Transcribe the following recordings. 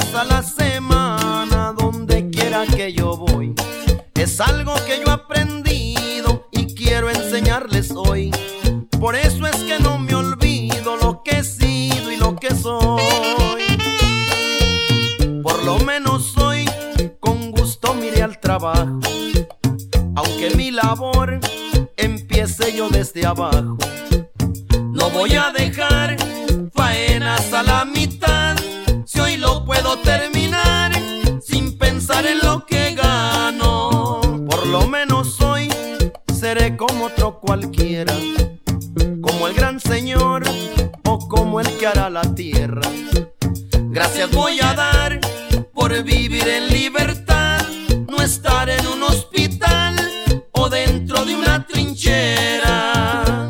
días a la semana, donde quiera que yo voy. Es algo que yo he aprendido y quiero enseñarles hoy. Por eso es que no me olvido lo que he sido y lo que soy. Por lo menos hoy con gusto miré al trabajo, aunque mi labor empiece yo desde abajo. No voy a dejar faenas a la mitad, si hoy lo puedo terminar sin pensar en lo que gano. Por lo menos hoy seré como otro cualquiera, como el gran señor o como el que hará la tierra. Gracias voy a dar por vivir en libertad, no estar en un hospital o dentro de una trinchera.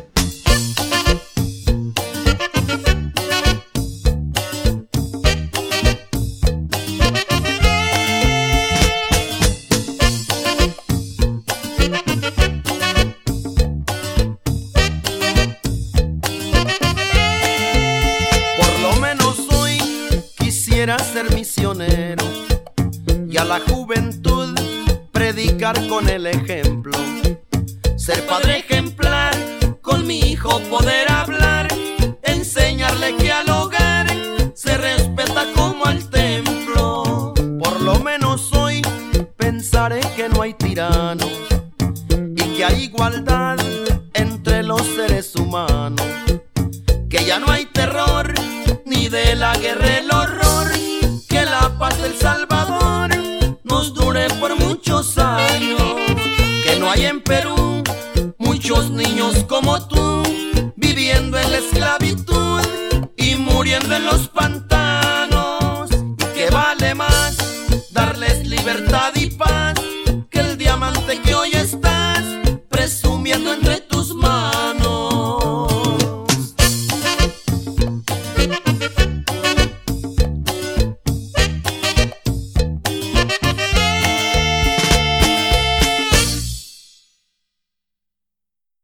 Quisiera ser misionero y a la juventud predicar con el ejemplo. Ser padre ejemplar, con mi hijo poder hablar, enseñarle que al hogar se respeta como al templo. Por lo menos hoy pensaré que no hay tirano y que hay igualdad entre los seres humanos, que ya no hay terror ni de la guerra el horror, que la paz del Salvador